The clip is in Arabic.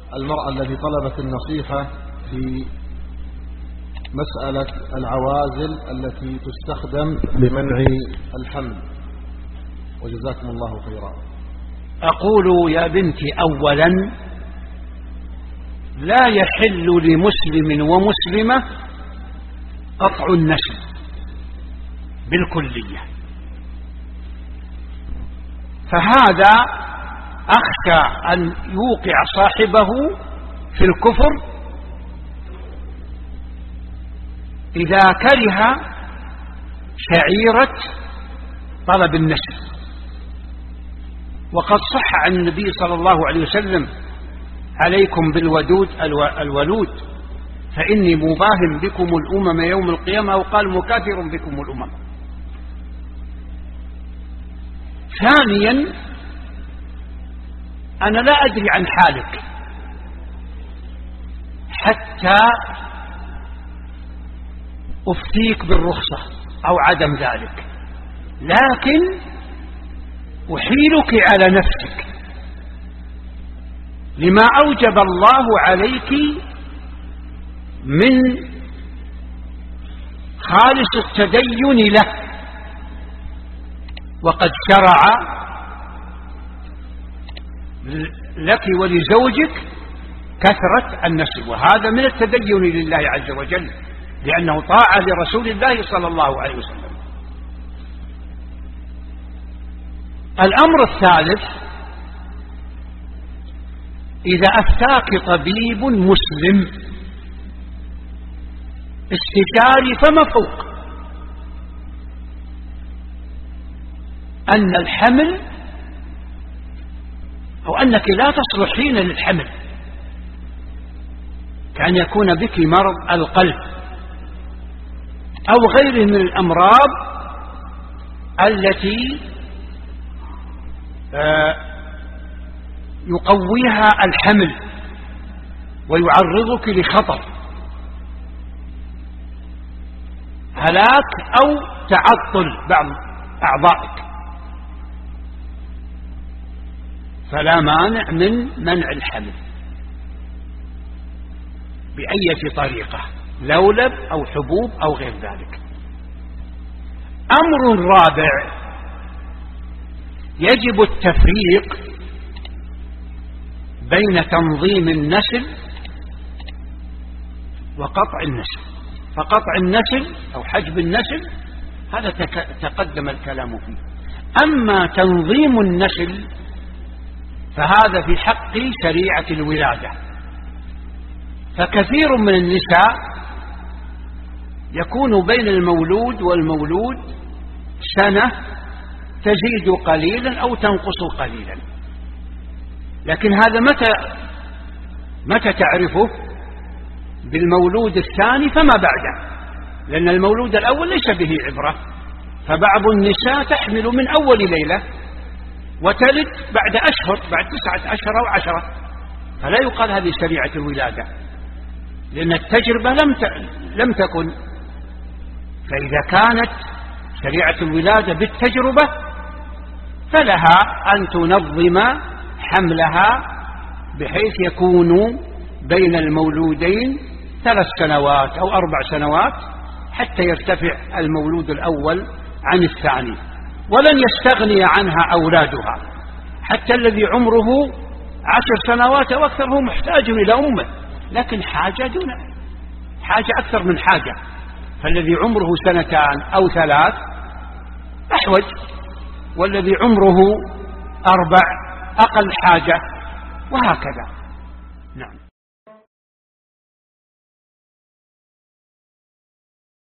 المرأة التي طلبت النصيحة في مسألة العوازل التي تستخدم لمنع الحمل، وجزاكم الله خيرا. أقول يا بنتي أولا لا يحل لمسلم ومسلمة قطع النسل بالكلية، فهذا أخشى أن يوقع صاحبه في الكفر إذا كره شعيرة طلب النسل. وقد صح عن النبي صلى الله عليه وسلم: عليكم بالودود الولود فإني مباهم بكم الأمم يوم القيامة، وقال مكاثر بكم الأمم. ثانيا أنا لا أدري عن حالك حتى أفتيك بالرخصة أو عدم ذلك، لكن أحيلك على نفسك لما أوجب الله عليك من خالص التدين له، وقد شرع لك ولزوجك كثرة النسل، وهذا من التدين لله عز وجل، لأنه طاعة لرسول الله صلى الله عليه وسلم. الأمر الثالث: إذا أفتاك طبيب مسلم استشاري فما فوق أن الحمل أو أنك لا تصلحين للحمل، كأن يكون بك مرض القلب أو غيره من الأمراض التي يقويها الحمل ويعرضك لخطر هلاك أو تعطل بعض أعضائك، فلا مانع من منع الحمل بأية طريقة، لولب أو حبوب أو غير ذلك. أمر رابع: يجب التفريق بين تنظيم النسل وقطع النسل. فقطع النسل أو حجب النسل هذا تقدم الكلام فيه، أما تنظيم النسل فهذا في حق شريعة الولادة. فكثير من النساء يكون بين المولود والمولود سنة تزيد قليلا أو تنقص قليلا، لكن هذا متى تعرفه؟ بالمولود الثاني فما بعده، لأن المولود الأول ليس به عبرة. فبعض النساء تحمل من أول ليلة وتلد بعد أشهر، بعد 9 أشهر أو 10، فلا يقال هذه شريعة الولادة، لأن التجربة لم تكن. فإذا كانت شريعة الولادة بالتجربة فلها أن تنظم حملها بحيث يكون بين المولودين 3 سنوات أو 4 سنوات حتى يرتفع المولود الأول عن الثاني، ولن يستغني عنها أولادها، حتى الذي عمره 10 سنوات أو أكثر هو محتاج إلى أمه، لكن حاجة دون حاجة أكثر من حاجة. فالذي عمره 2 أو 3 أحوج، والذي عمره 4 أقل حاجة، وهكذا. نعم.